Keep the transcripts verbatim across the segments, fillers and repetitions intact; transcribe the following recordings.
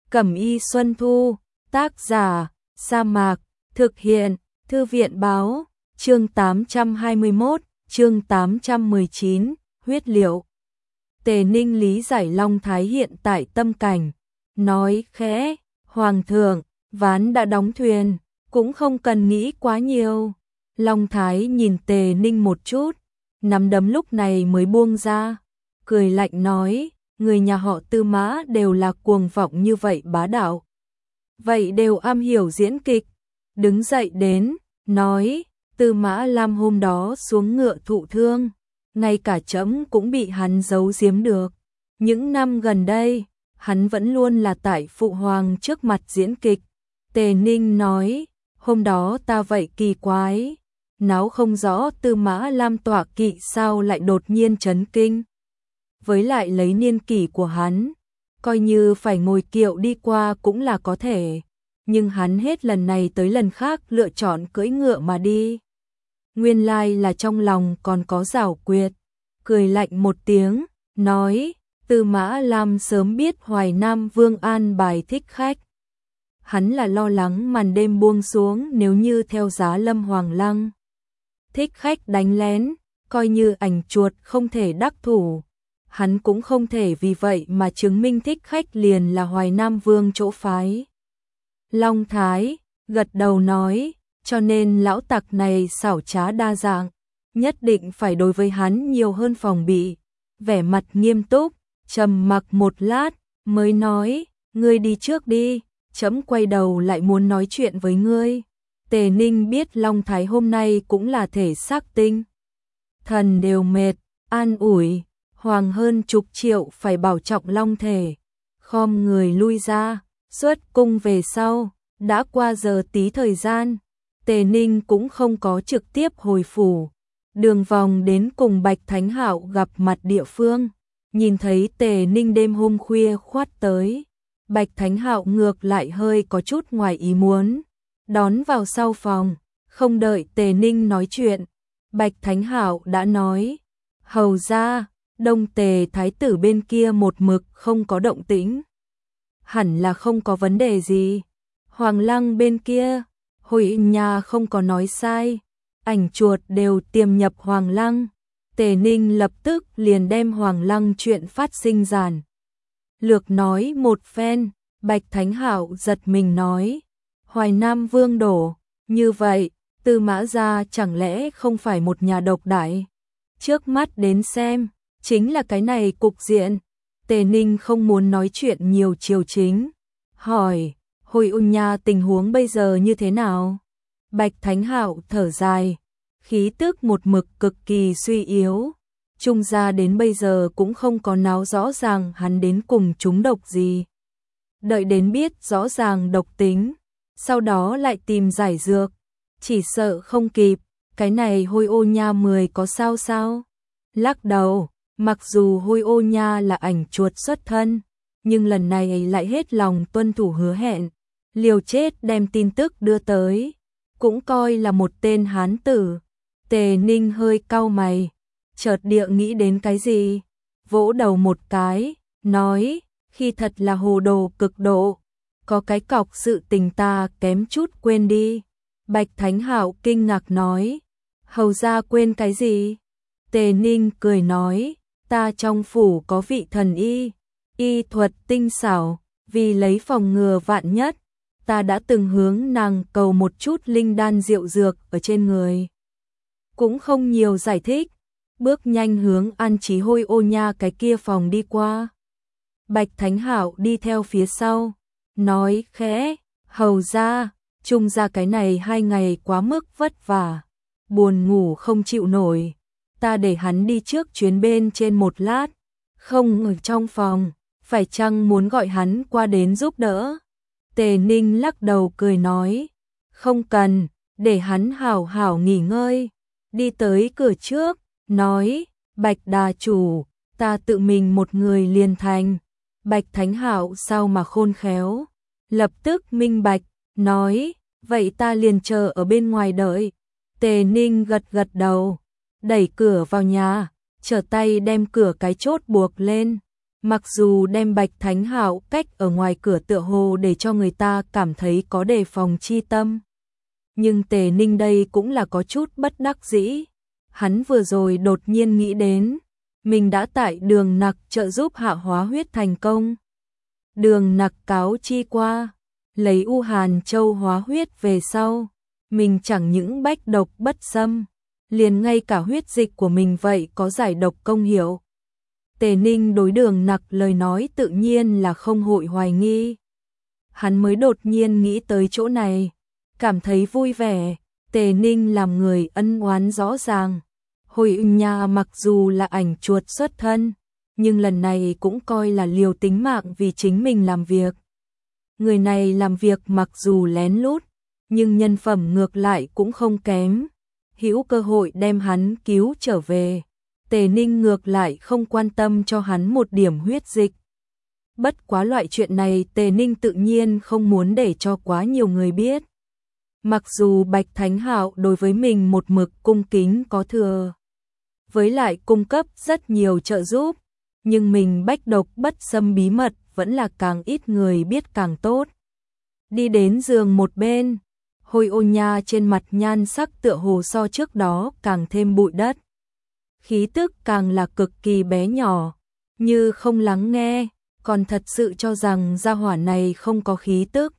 Cẩm y Xuân Thu, tác giả, Sa Mạc, thực hiện, Thư viện báo, chương tám trăm hai mươi mốt, chương tám trăm mười chín, huyết liệu. Tề Ninh lý giải Long Thái hiện tại tâm cảnh, nói khẽ, Hoàng thượng, ván đã đóng thuyền, cũng không cần nghĩ quá nhiều. Long Thái nhìn Tề Ninh một chút, nắm đấm lúc này mới buông ra, cười lạnh nói, người nhà họ Tư Mã đều là cuồng vọng như vậy bá đạo. Vậy đều am hiểu diễn kịch, đứng dậy đến, nói, Tư Mã Lam hôm đó xuống ngựa thụ thương, ngay cả trẫm cũng bị hắn giấu giếm được. Những năm gần đây, hắn vẫn luôn là tại phụ hoàng trước mặt diễn kịch. Tề Ninh nói, hôm đó ta vậy kỳ quái, náo không rõ Tư Mã Lam tọa kỵ sao lại đột nhiên chấn kinh. Với lại lấy niên kỷ của hắn, coi như phải ngồi kiệu đi qua cũng là có thể, nhưng hắn hết lần này tới lần khác lựa chọn cưỡi ngựa mà đi. Nguyên lai là trong lòng còn có giảo quyệt, cười lạnh một tiếng, nói, Tư Mã Lam sớm biết Hoài Nam Vương an bài thích khách. Hắn là lo lắng màn đêm buông xuống nếu như theo giá Lâm Hoàng Lăng. Thích khách đánh lén, coi như ảnh chuột không thể đắc thủ. Hắn cũng không thể vì vậy mà chứng minh thích khách liền là Hoài Nam Vương chỗ phái. Long Thái gật đầu nói, cho nên lão tặc này xảo trá đa dạng, nhất định phải đối với hắn nhiều hơn phòng bị. Vẻ mặt nghiêm túc, trầm mặc một lát, mới nói, ngươi đi trước đi, trẫm quay đầu lại muốn nói chuyện với ngươi. Tề Ninh biết Long Thái hôm nay cũng là thể xác tinh thần đều mệt, an ủi, hoàng hơn chục triệu phải bảo trọng long thể. Khom người lui ra, xuất cung về sau, đã qua giờ tí thời gian, Tề Ninh cũng không có trực tiếp hồi phủ. Đường vòng đến cùng Bạch Thánh Hạo gặp mặt địa phương, nhìn thấy Tề Ninh đêm hôm khuya khoát tới. Bạch Thánh Hạo ngược lại hơi có chút ngoài ý muốn, đón vào sau phòng, không đợi Tề Ninh nói chuyện. Bạch Thánh Hạo đã nói, hầu ra, Đông Tề Thái tử bên kia một mực không có động tĩnh. Hẳn là không có vấn đề gì. Hoàng Lăng bên kia, Hồi nhà không có nói sai, ảnh chuột đều tiềm nhập Hoàng Lăng. Tề Ninh lập tức liền đem Hoàng Lăng chuyện phát sinh giản lược nói một phen. Bạch Thánh Hạo giật mình nói, Hoài Nam Vương đổ, như vậy, Tư Mã gia chẳng lẽ không phải một nhà độc đại? Trước mắt đến xem, chính là cái này cục diện. Tề Ninh không muốn nói chuyện nhiều chiều chính, hỏi, Hồi ôn nhà tình huống bây giờ như thế nào? Bạch Thánh Hạo thở dài, khí tức một mực cực kỳ suy yếu. Trung gia đến bây giờ cũng không có náo rõ ràng hắn đến cùng trúng độc gì. Đợi đến biết rõ ràng độc tính, sau đó lại tìm giải dược, chỉ sợ không kịp. Cái này Hôi Ô Nha mười có sao sao? Lắc đầu, mặc dù Hôi Ô Nha là ảnh chuột xuất thân, nhưng lần này lại hết lòng tuân thủ hứa hẹn, liều chết đem tin tức đưa tới, cũng coi là một tên hán tử. Tề Ninh hơi cau mày, chợt địa nghĩ đến cái gì, vỗ đầu một cái, nói, khi thật là hồ đồ cực độ, có cái cọc sự tình ta kém chút quên đi. Bạch Thánh Hạo kinh ngạc nói, hầu ra quên cái gì? Tề Ninh cười nói, ta trong phủ có vị thần y, y thuật tinh xảo, vì lấy phòng ngừa vạn nhất, ta đã từng hướng nàng cầu một chút linh đan diệu dược ở trên người. Cũng không nhiều giải thích, bước nhanh hướng An Chí Hôi Ô Nha cái kia phòng đi qua. Bạch Thánh Hạo đi theo phía sau, nói khẽ, hầu ra, Trung gia cái này hai ngày quá mức vất vả, buồn ngủ không chịu nổi, ta để hắn đi trước chuyến bên trên một lát, không ở trong phòng, phải chăng muốn gọi hắn qua đến giúp đỡ? Tề Ninh lắc đầu cười nói, không cần, để hắn hảo hảo nghỉ ngơi. Đi tới cửa trước, nói, Bạch đà chủ, ta tự mình một người liền thành. Bạch Thánh Hạo sao mà khôn khéo, lập tức minh bạch, nói, vậy ta liền chờ ở bên ngoài đợi. Tề Ninh gật gật đầu, đẩy cửa vào nhà, trở tay đem cửa cái chốt buộc lên. Mặc dù đem Bạch Thánh Hạo cách ở ngoài cửa tựa hồ để cho người ta cảm thấy có đề phòng chi tâm. Nhưng Tề Ninh đây cũng là có chút bất đắc dĩ. Hắn vừa rồi đột nhiên nghĩ đến, mình đã tại Đường Nặc trợ giúp hạ hóa huyết thành công. Đường Nặc cáo chi qua, lấy U Hàn Châu hóa huyết về sau, mình chẳng những bách độc bất xâm, liền ngay cả huyết dịch của mình vậy có giải độc công hiệu. Tề Ninh đối Đường Nặc lời nói tự nhiên là không hội hoài nghi. Hắn mới đột nhiên nghĩ tới chỗ này, cảm thấy vui vẻ. Tề Ninh làm người ân oán rõ ràng. Hồi nhà mặc dù là ảnh chuột xuất thân, nhưng lần này cũng coi là liều tính mạng vì chính mình làm việc. Người này làm việc mặc dù lén lút, nhưng nhân phẩm ngược lại cũng không kém. Hữu cơ hội đem hắn cứu trở về. Tề Ninh ngược lại không quan tâm cho hắn một điểm huyết dịch. Bất quá loại chuyện này Tề Ninh tự nhiên không muốn để cho quá nhiều người biết. Mặc dù Bạch Thánh Hạo đối với mình một mực cung kính có thừa, với lại cung cấp rất nhiều trợ giúp, nhưng mình bách độc bất xâm bí mật vẫn là càng ít người biết càng tốt. Đi đến giường một bên, Hôi Ô Nha trên mặt nhan sắc tựa hồ so trước đó càng thêm bụi đất. Khí tức càng là cực kỳ bé nhỏ, như không lắng nghe, còn thật sự cho rằng gia hỏa này không có khí tức.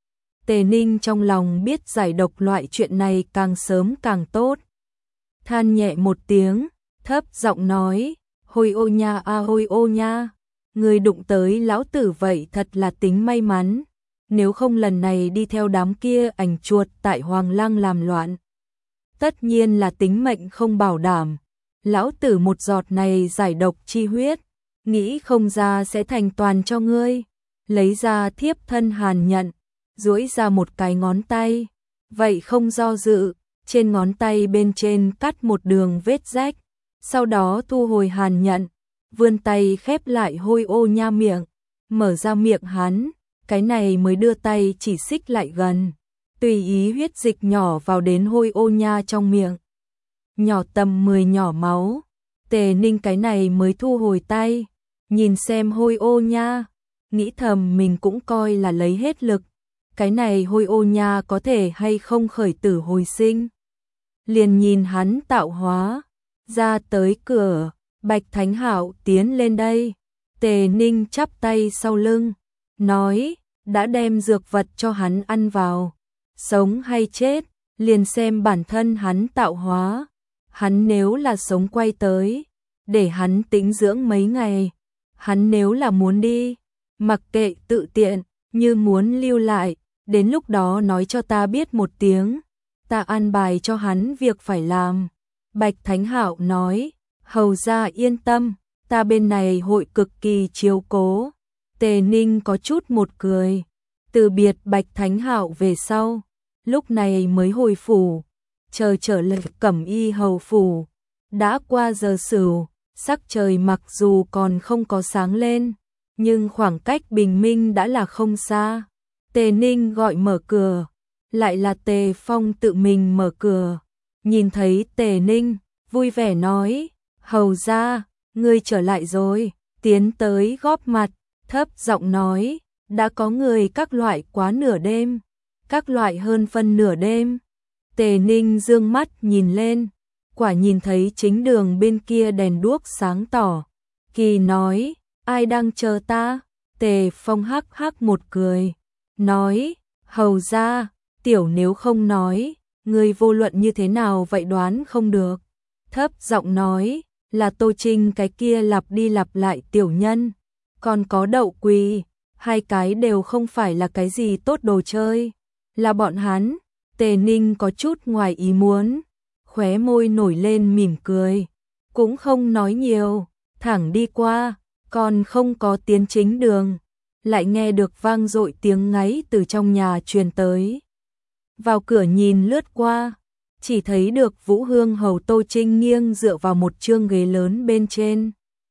Tề Ninh trong lòng biết giải độc loại chuyện này càng sớm càng tốt. Than nhẹ một tiếng, thấp giọng nói, Hôi Ô Nha a Hôi Ô Nha, người đụng tới lão tử vậy thật là tính may mắn, nếu không lần này đi theo đám kia ảnh chuột tại Hoàng Lăng làm loạn. Tất nhiên là tính mệnh không bảo đảm, lão tử một giọt này giải độc chi huyết, nghĩ không ra sẽ thành toàn cho ngươi. Lấy ra thiếp thân hàn nhận, duỗi ra một cái ngón tay, vậy không do dự, trên ngón tay bên trên cắt một đường vết rách, sau đó thu hồi hàn nhận, vươn tay khép lại Hôi Ô Nha miệng, mở ra miệng hắn, cái này mới đưa tay chỉ xích lại gần, tùy ý huyết dịch nhỏ vào đến Hôi Ô Nha trong miệng. Nhỏ tầm mười nhỏ máu, Tề Ninh cái này mới thu hồi tay, nhìn xem Hôi Ô Nha, nghĩ thầm mình cũng coi là lấy hết lực, cái này Hôi Ô Nha có thể hay không khởi tử hồi sinh. Liền nhìn hắn tạo hóa, ra tới cửa, Bạch Thánh Hạo tiến lên đây, Tề Ninh chắp tay sau lưng, nói, đã đem dược vật cho hắn ăn vào, sống hay chết, liền xem bản thân hắn tạo hóa. Hắn nếu là sống quay tới, để hắn tĩnh dưỡng mấy ngày, hắn nếu là muốn đi, mặc kệ tự tiện, như muốn lưu lại, đến lúc đó nói cho ta biết một tiếng, ta an bài cho hắn việc phải làm. Bạch Thánh Hạo nói, hầu ra yên tâm, ta bên này hội cực kỳ chiếu cố. Tề Ninh có chút một cười, từ biệt Bạch Thánh Hạo về sau, lúc này mới hồi phủ, chờ trở lại Cẩm Y hầu phủ. Đã qua giờ sửu, sắc trời mặc dù còn không có sáng lên, nhưng khoảng cách bình minh đã là không xa. Tề Ninh gọi mở cửa, lại là Tề Phong tự mình mở cửa. Nhìn thấy Tề Ninh, vui vẻ nói, hầu ra, ngươi trở lại rồi, tiến tới góp mặt, thấp giọng nói, đã có người các loại quá nửa đêm, các loại hơn phân nửa đêm. Tề Ninh dương mắt nhìn lên, quả nhìn thấy chính đường bên kia đèn đuốc sáng tỏ. Kỳ nói, ai đang chờ ta? Tề Phong hắc hắc một cười, nói, hầu ra, tiểu nếu không nói, người vô luận như thế nào vậy đoán không được. Thấp giọng nói, là Tô Trinh cái kia lặp đi lặp lại tiểu nhân, còn có Đậu Quỳ, hai cái đều không phải là cái gì tốt đồ chơi, là bọn hắn. Tề Ninh có chút ngoài ý muốn, khóe môi nổi lên mỉm cười, cũng không nói nhiều, thẳng đi qua, còn không có tiến chính đường, lại nghe được vang dội tiếng ngáy từ trong nhà truyền tới. Vào cửa nhìn lướt qua, chỉ thấy được Vũ Hương hầu Tô Trinh nghiêng dựa vào một chương ghế lớn bên trên,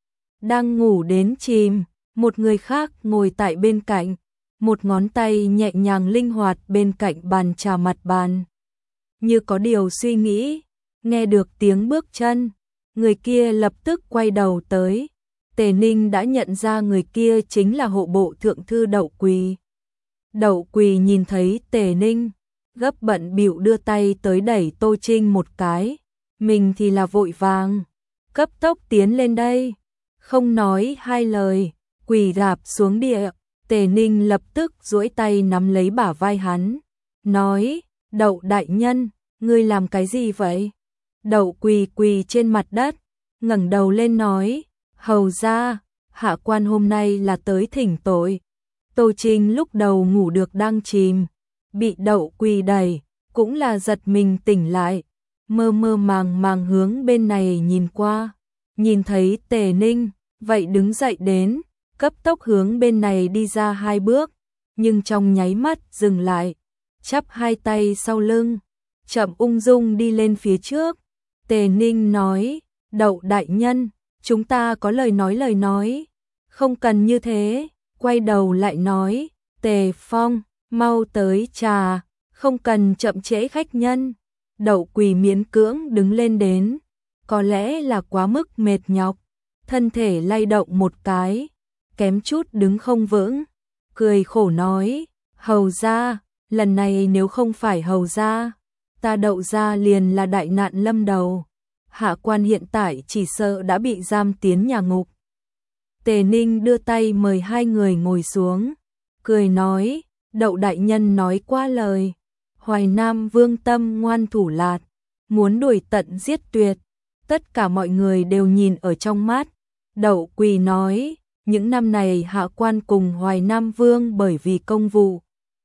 đang ngủ đến chìm, một người khác ngồi tại bên cạnh, một ngón tay nhẹ nhàng linh hoạt bên cạnh bàn trà mặt bàn. Như có điều suy nghĩ, nghe được tiếng bước chân, người kia lập tức quay đầu tới, Tề Ninh đã nhận ra người kia chính là hộ bộ thượng thư Đậu Quỳ. Đậu Quỳ nhìn thấy Tề Ninh, gấp bận bịu đưa tay tới đẩy Tô Trinh một cái, mình thì là vội vàng, cấp tốc tiến lên đây, không nói hai lời, quỳ rạp xuống địa. Tề Ninh lập tức duỗi tay nắm lấy bả vai hắn, nói, Đậu đại nhân, ngươi làm cái gì vậy? Đậu Quỳ quỳ trên mặt đất, ngẩng đầu lên nói, hầu ra, hạ quan hôm nay là tới thỉnh tội. Tô Trinh lúc đầu ngủ được đang chìm, bị Đậu Quỳ đẩy, cũng là giật mình tỉnh lại, mơ mơ màng màng hướng bên này nhìn qua, nhìn thấy Tề Ninh, vậy đứng dậy đến, cấp tốc hướng bên này đi ra hai bước, nhưng trong nháy mắt dừng lại, chắp hai tay sau lưng, chậm ung dung đi lên phía trước. Tề Ninh nói, Đậu đại nhân, chúng ta có lời nói lời nói, không cần như thế, quay đầu lại nói, Tề Phong, mau tới trà, không cần chậm trễ khách nhân. Đậu Quỳ miễn cưỡng đứng lên đến, có lẽ là quá mức mệt nhọc, thân thể lay động một cái, kém chút đứng không vững, cười khổ nói, hầu ra, lần này nếu không phải hầu ra, ta Đậu gia liền là đại nạn lâm đầu, hạ quan hiện tại chỉ sợ đã bị giam tiến nhà ngục. Tề Ninh đưa tay mời hai người ngồi xuống, cười nói, Đậu đại nhân nói qua lời, Hoài Nam Vương tâm ngoan thủ lạt, muốn đuổi tận giết tuyệt, tất cả mọi người đều nhìn ở trong mắt. Đậu Quỳ nói, những năm này hạ quan cùng Hoài Nam Vương bởi vì công vụ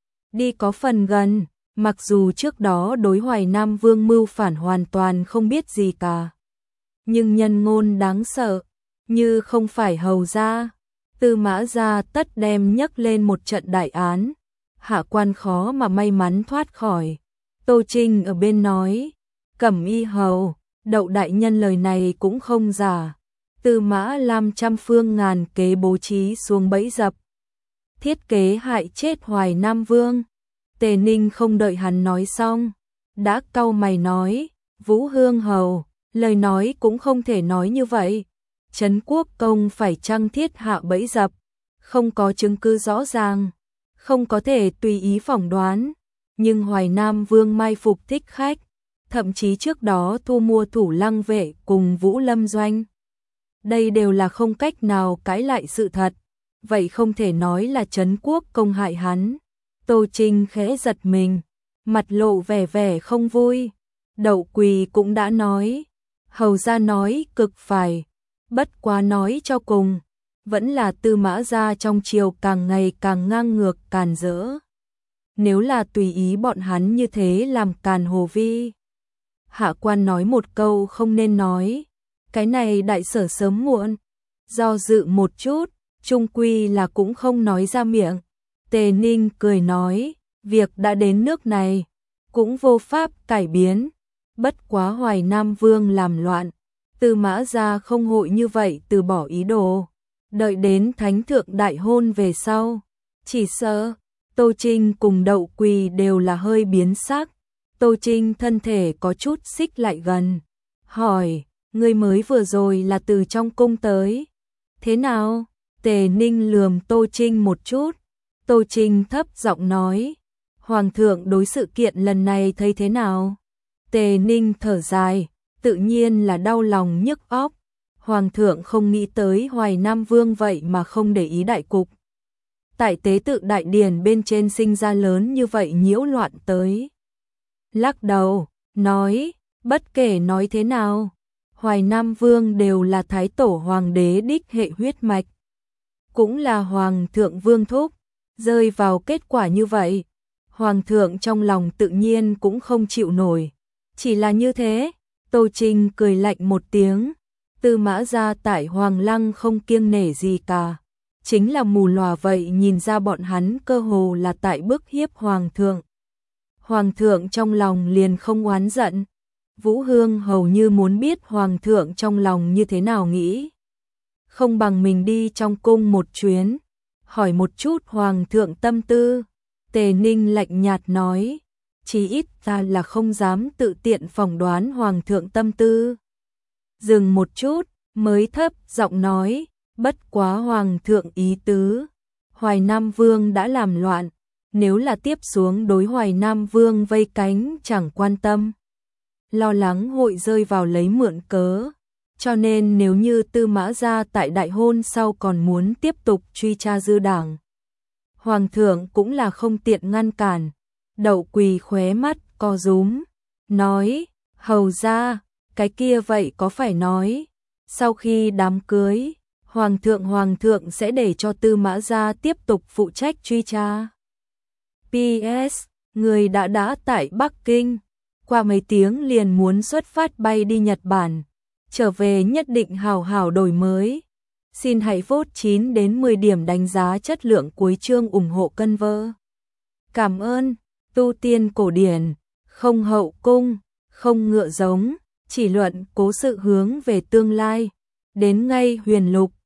đi có phần gần, mặc dù trước đó đối Hoài Nam Vương mưu phản hoàn toàn không biết gì cả, nhưng nhân ngôn đáng sợ, như không phải hầu gia, Tư Mã gia tất đem nhấc lên một trận đại án, hạ quan khó mà may mắn thoát khỏi. Tô Trinh ở bên nói, Cẩm Y hầu, Đậu đại nhân lời này cũng không giả, Tư Mã Lam trăm phương ngàn kế bố trí xuống bẫy dập, thiết kế hại chết Hoài Nam Vương. Tề Ninh không đợi hắn nói xong, đã cau mày nói, Vũ Hương hầu, lời nói cũng không thể nói như vậy, Trấn Quốc công phải chăng thiết hạ bẫy dập, không có chứng cứ rõ ràng, không có thể tùy ý phỏng đoán, nhưng Hoài Nam Vương mai phục thích khách, thậm chí trước đó thu mua Thủ Lăng vệ cùng Vũ Lâm doanh. Đây đều là không cách nào cãi lại sự thật, vậy không thể nói là Trấn Quốc công hại hắn. Tô Trinh khẽ giật mình, mặt lộ vẻ vẻ không vui. Đậu Quỳ cũng đã nói, hầu gia nói cực phải, bất quá nói cho cùng, vẫn là Tư Mã gia trong triều càng ngày càng ngang ngược càn rỡ. Nếu là tùy ý bọn hắn như thế làm càn hồ vi, hạ quan nói một câu không nên nói, cái này đại sở sớm muộn, do dự một chút, chung quy là cũng không nói ra miệng. Tề Ninh cười nói, việc đã đến nước này, cũng vô pháp cải biến, bất quá Hoài Nam Vương làm loạn, Tư Mã gia không hội như vậy từ bỏ ý đồ, đợi đến thánh thượng đại hôn về sau, chỉ sợ. Tô Trinh cùng Đậu Quỳ đều là hơi biến sắc, Tô Trinh thân thể có chút xích lại gần, hỏi, ngươi mới vừa rồi là từ trong cung tới, thế nào? Tề Ninh lườm Tô Trinh một chút, Tô Trinh thấp giọng nói, Hoàng thượng đối sự kiện lần này thấy thế nào? Tề Ninh thở dài, tự nhiên là đau lòng nhức óc, Hoàng thượng không nghĩ tới Hoài Nam Vương vậy mà không để ý đại cục. Tại tế tự đại điển bên trên sinh ra lớn như vậy nhiễu loạn tới. Lắc đầu, nói, bất kể nói thế nào, Hoài Nam Vương đều là thái tổ hoàng đế đích hệ huyết mạch, cũng là hoàng thượng vương thúc, rơi vào kết quả như vậy, hoàng thượng trong lòng tự nhiên cũng không chịu nổi. Chỉ là như thế, Tô Trinh cười lạnh một tiếng, Tư Mã gia tại Hoàng Lăng không kiêng nể gì cả, chính là mù lòa vậy nhìn ra bọn hắn cơ hồ là tại bức hiếp hoàng thượng. Hoàng thượng trong lòng liền không oán giận, Vũ Hương hầu như muốn biết hoàng thượng trong lòng như thế nào nghĩ. Không bằng mình đi trong cung một chuyến, hỏi một chút hoàng thượng tâm tư. Tề Ninh lạnh nhạt nói, chí ít ta là không dám tự tiện phỏng đoán hoàng thượng tâm tư. Dừng một chút, mới thấp giọng nói, Bất quá hoàng thượng ý tứ, Hoài Nam Vương đã làm loạn, nếu là tiếp xuống đối Hoài Nam Vương vây cánh chẳng quan tâm, lo lắng hội rơi vào lấy mượn cớ, cho nên nếu như Tư Mã gia tại đại hôn sau còn muốn tiếp tục truy tra dư đảng, hoàng thượng cũng là không tiện ngăn cản. Đậu Quỳ khóe mắt co rúm, nói: "Hầu gia, cái kia vậy có phải nói, sau khi đám cưới, hoàng thượng hoàng thượng sẽ để cho Tư Mã gia tiếp tục phụ trách truy tra?" pê ét Người đã đã tại Bắc Kinh, qua mấy tiếng liền muốn xuất phát bay đi Nhật Bản, trở về nhất định hào hào đổi mới. Xin hãy vote chín đến mười điểm đánh giá chất lượng cuối chương ủng hộ cân vơ. Cảm ơn. Tu tiên cổ điển, không hậu cung, không ngựa giống, chỉ luận cố sự hướng về tương lai. Đến ngay huyền lục,